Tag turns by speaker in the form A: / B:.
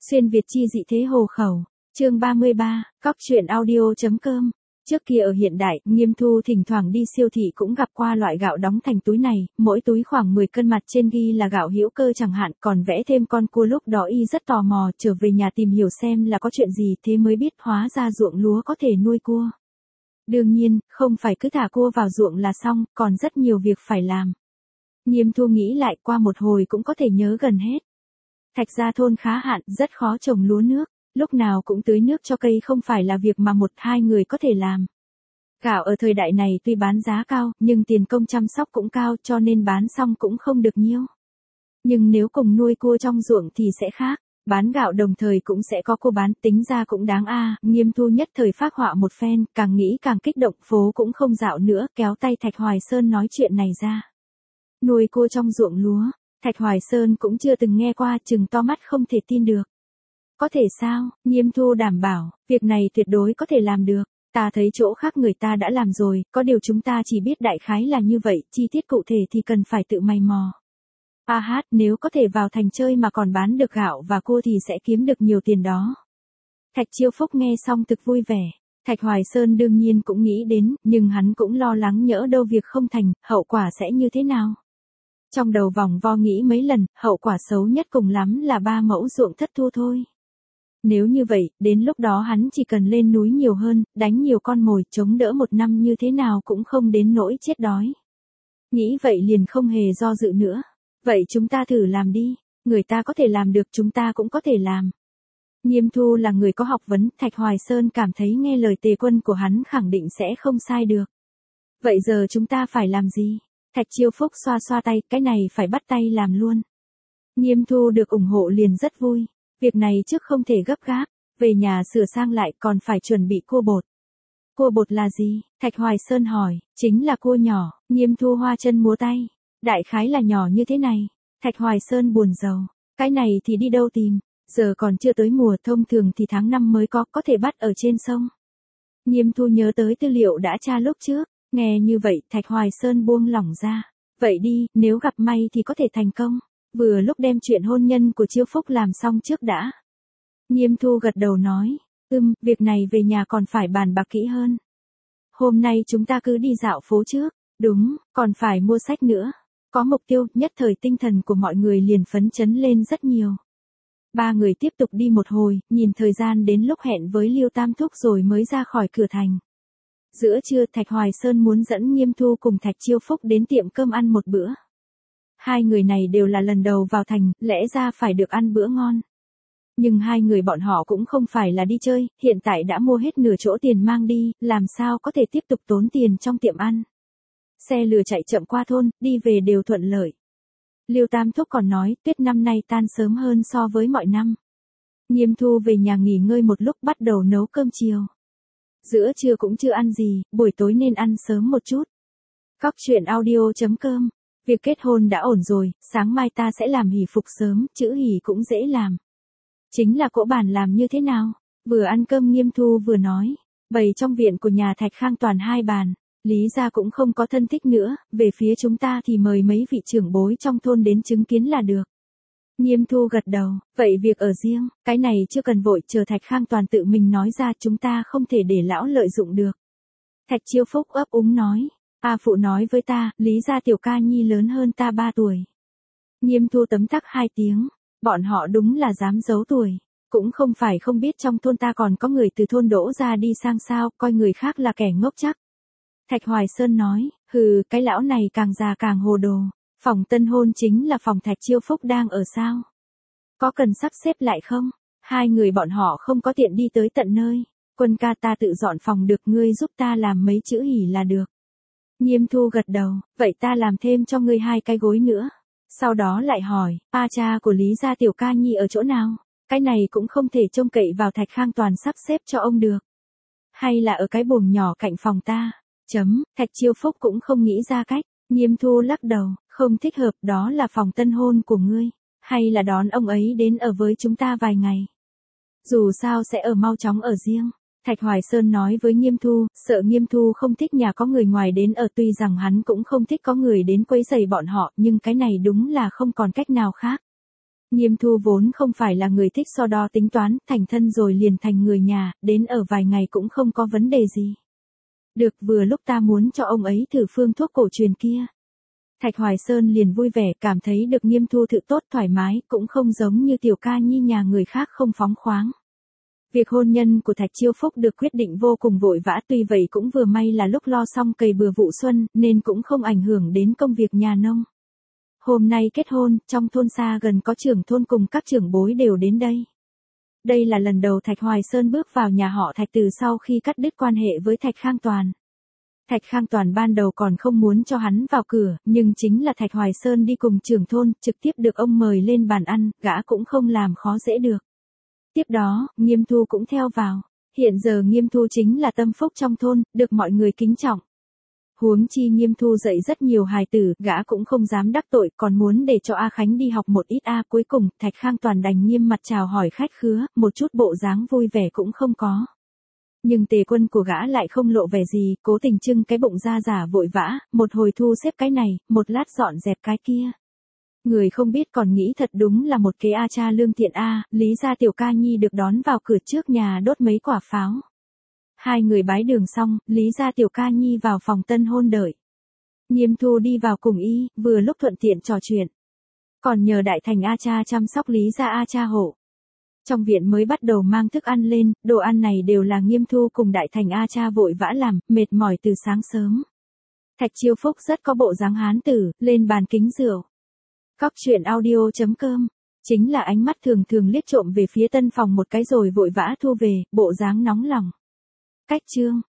A: Xuyên Việt chi dị thế hồ khẩu. Chương 33, Cóc truyện audio.com. Trước kia ở hiện đại, Nghiêm Thu thỉnh thoảng đi siêu thị cũng gặp qua loại gạo đóng thành túi này, mỗi túi khoảng 10 cân, mặt trên ghi là gạo hữu cơ chẳng hạn, còn vẽ thêm con cua. Lúc đó y rất tò mò, trở về nhà tìm hiểu xem là có chuyện gì, thế mới biết hóa ra ruộng lúa có thể nuôi cua. Đương nhiên, không phải cứ thả cua vào ruộng là xong, còn rất nhiều việc phải làm. Nghiêm Thu nghĩ lại, qua một hồi cũng có thể nhớ gần hết. Thạch Gia thôn khá hạn, rất khó trồng lúa nước, lúc nào cũng tưới nước cho cây không phải là việc mà một hai người có thể làm. Gạo ở thời đại này tuy bán giá cao, nhưng tiền công chăm sóc cũng cao, cho nên bán xong cũng không được nhiêu. Nhưng nếu cùng nuôi cua trong ruộng thì sẽ khác, bán gạo đồng thời cũng sẽ có cua bán, tính ra cũng đáng a. Nghiêm Thu nhất thời phác họa một phen, càng nghĩ càng kích động, phố cũng không dạo nữa, kéo tay Thạch Hoài Sơn nói chuyện này ra. Nuôi cua trong ruộng lúa, Thạch Hoài Sơn cũng chưa từng nghe qua, trừng to mắt không thể tin được. Có thể sao? Nghiêm Thu đảm bảo, việc này tuyệt đối có thể làm được. Ta thấy chỗ khác người ta đã làm rồi, có điều chúng ta chỉ biết đại khái là như vậy, chi tiết cụ thể thì cần phải tự mày mò. Nếu có thể vào thành chơi mà còn bán được gạo và cua thì sẽ kiếm được nhiều tiền đó. Thạch Chiêu Phúc nghe xong thực vui vẻ. Thạch Hoài Sơn đương nhiên cũng nghĩ đến, nhưng hắn cũng lo lắng nhỡ đâu việc không thành, hậu quả sẽ như thế nào. Trong đầu vòng vo nghĩ mấy lần, hậu quả xấu nhất cùng lắm là 3 mẫu ruộng thất thu thôi. Nếu như vậy, đến lúc đó hắn chỉ cần lên núi nhiều hơn, đánh nhiều con mồi, chống đỡ một năm như thế nào cũng không đến nỗi chết đói. Nghĩ vậy liền không hề do dự nữa. Vậy chúng ta thử làm đi, người ta có thể làm được chúng ta cũng có thể làm. Nghiêm Thu là người có học vấn, Thạch Hoài Sơn cảm thấy nghe lời Tề Quân của hắn khẳng định sẽ không sai được. Vậy giờ chúng ta phải làm gì? Thạch Chiêu Phúc xoa xoa tay, cái này phải bắt tay làm luôn. Nghiêm Thu được ủng hộ liền rất vui. Việc này trước không thể gấp gáp, về nhà sửa sang lại còn phải chuẩn bị cua bột. Cua bột là gì? Thạch Hoài Sơn hỏi, chính là cua nhỏ. Nghiêm Thu hoa chân múa tay. Đại khái là nhỏ như thế này. Thạch Hoài Sơn buồn rầu. Cái này thì đi đâu tìm? Giờ còn chưa tới mùa, thông thường thì tháng 5 mới có thể bắt ở trên sông. Nghiêm Thu nhớ tới tư liệu đã tra lúc trước. Nghe như vậy, Thạch Hoài Sơn buông lỏng ra. Vậy đi, nếu gặp may thì có thể thành công. Vừa lúc đem chuyện hôn nhân của Chiêu Phúc làm xong trước đã. Nghiêm Thu gật đầu nói, việc này về nhà còn phải bàn bạc kỹ hơn. Hôm nay chúng ta cứ đi dạo phố trước, đúng, còn phải mua sách nữa. Có mục tiêu, nhất thời tinh thần của mọi người liền phấn chấn lên rất nhiều. 3 người tiếp tục đi một hồi, nhìn thời gian đến lúc hẹn với Liêu Tam Thúc rồi mới ra khỏi cửa thành. Giữa trưa Thạch Hoài Sơn muốn dẫn Nghiêm Thu cùng Thạch Chiêu Phúc đến tiệm cơm ăn một bữa. Hai người này đều là lần đầu vào thành, lẽ ra phải được ăn bữa ngon. Nhưng hai người bọn họ cũng không phải là đi chơi, hiện tại đã mua hết nửa chỗ tiền mang đi, làm sao có thể tiếp tục tốn tiền trong tiệm ăn. Xe lừa chạy chậm qua thôn, đi về đều thuận lợi. Liêu Tam Thúc còn nói, tuyết năm nay tan sớm hơn so với mọi năm. Nghiêm Thu về nhà nghỉ ngơi một lúc bắt đầu nấu cơm chiều. Giữa trưa cũng chưa ăn gì, buổi tối nên ăn sớm một chút. Cóc truyện audio.com. Việc kết hôn đã ổn rồi, sáng mai ta sẽ làm hỷ phục sớm, chữ hỷ cũng dễ làm. Chính là cỗ bàn làm như thế nào? Vừa ăn cơm Nghiêm Thu vừa nói. Bày trong viện của nhà Thạch Khang toàn 2 bàn. Lý gia cũng không có thân thích nữa, về phía chúng ta thì mời mấy vị trưởng bối trong thôn đến chứng kiến là được. Nghiêm Thu gật đầu, vậy việc ở riêng, cái này chưa cần vội, chờ Thạch Khang toàn tự mình nói ra, chúng ta không thể để lão lợi dụng được. Thạch Chiêu Phúc ấp úng nói. Phụ nói với ta, Lý gia tiểu ca nhi lớn hơn ta 3 tuổi. Nghiêm Thu tấm tắc 2 tiếng, bọn họ đúng là dám giấu tuổi. Cũng không phải không biết trong thôn ta còn có người từ thôn đỗ ra đi sang sao, coi người khác là kẻ ngốc chắc. Thạch Hoài Sơn nói, cái lão này càng già càng hồ đồ. Phòng tân hôn chính là phòng Thạch Chiêu Phúc đang ở sao? Có cần sắp xếp lại không? Hai người bọn họ không có tiện đi tới tận nơi. Quân ca ta tự dọn phòng được, ngươi giúp ta làm mấy chữ hỉ là được. Nghiêm Thu gật đầu, vậy ta làm thêm cho ngươi 2 cái gối nữa. Sau đó lại hỏi, cha của Lý gia tiểu ca nhi ở chỗ nào? Cái này cũng không thể trông cậy vào Thạch Khang toàn sắp xếp cho ông được. Hay là ở cái buồng nhỏ cạnh phòng ta? Thạch Chiêu Phúc cũng không nghĩ ra cách. Nghiêm Thu lắc đầu, không thích hợp, đó là phòng tân hôn của ngươi. Hay là đón ông ấy đến ở với chúng ta vài ngày. Dù sao sẽ ở mau chóng ở riêng. Thạch Hoài Sơn nói với Nghiêm Thu, sợ Nghiêm Thu không thích nhà có người ngoài đến ở, tuy rằng hắn cũng không thích có người đến quấy rầy bọn họ, nhưng cái này đúng là không còn cách nào khác. Nghiêm Thu vốn không phải là người thích so đo tính toán, thành thân rồi liền thành người nhà, đến ở vài ngày cũng không có vấn đề gì. Được, vừa lúc ta muốn cho ông ấy thử phương thuốc cổ truyền kia. Thạch Hoài Sơn liền vui vẻ, cảm thấy được Nghiêm Thu thự tốt thoải mái, cũng không giống như Tiểu Ca Nhi nhà người khác không phóng khoáng. Việc hôn nhân của Thạch Chiêu Phúc được quyết định vô cùng vội vã, tuy vậy cũng vừa may là lúc lo xong cày bừa vụ xuân, nên cũng không ảnh hưởng đến công việc nhà nông. Hôm nay kết hôn, trong thôn xa gần có trưởng thôn cùng các trưởng bối đều đến đây. Đây là lần đầu Thạch Hoài Sơn bước vào nhà họ Thạch từ sau khi cắt đứt quan hệ với Thạch Khang Toàn. Thạch Khang Toàn ban đầu còn không muốn cho hắn vào cửa, nhưng chính là Thạch Hoài Sơn đi cùng trưởng thôn, trực tiếp được ông mời lên bàn ăn, gã cũng không làm khó dễ được. Tiếp đó, Nghiêm Thu cũng theo vào. Hiện giờ Nghiêm Thu chính là tâm phúc trong thôn, được mọi người kính trọng. Huống chi Nghiêm Thu dạy rất nhiều hài tử, gã cũng không dám đắc tội, còn muốn để cho A Khánh đi học một ít. Cuối cùng, Thạch Khang Toàn đành nghiêm mặt chào hỏi khách khứa, một chút bộ dáng vui vẻ cũng không có. Nhưng Tề Quân của gã lại không lộ vẻ gì, cố tình trưng cái bụng ra giả vội vã, một hồi thu xếp cái này, một lát dọn dẹp cái kia. Người không biết còn nghĩ thật đúng là một kế A cha lương thiện Lý gia Tiểu Ca Nhi được đón vào cửa trước nhà đốt mấy quả pháo. Hai người bái đường xong, Lý gia Tiểu Ca Nhi vào phòng tân hôn đợi. Nghiêm Thu đi vào cùng y, vừa lúc thuận tiện trò chuyện. Còn nhờ Đại Thành A cha chăm sóc Lý gia A cha hộ. Trong viện mới bắt đầu mang thức ăn lên, đồ ăn này đều là Nghiêm Thu cùng Đại Thành A cha vội vã làm, mệt mỏi từ sáng sớm. Thạch Chiêu Phúc rất có bộ dáng hán tử, lên bàn kính rượu. Cóc truyện audio.com, chính là ánh mắt thường thường liếc trộm về phía tân phòng một cái rồi vội vã thu về, bộ dáng nóng lòng. Cách chương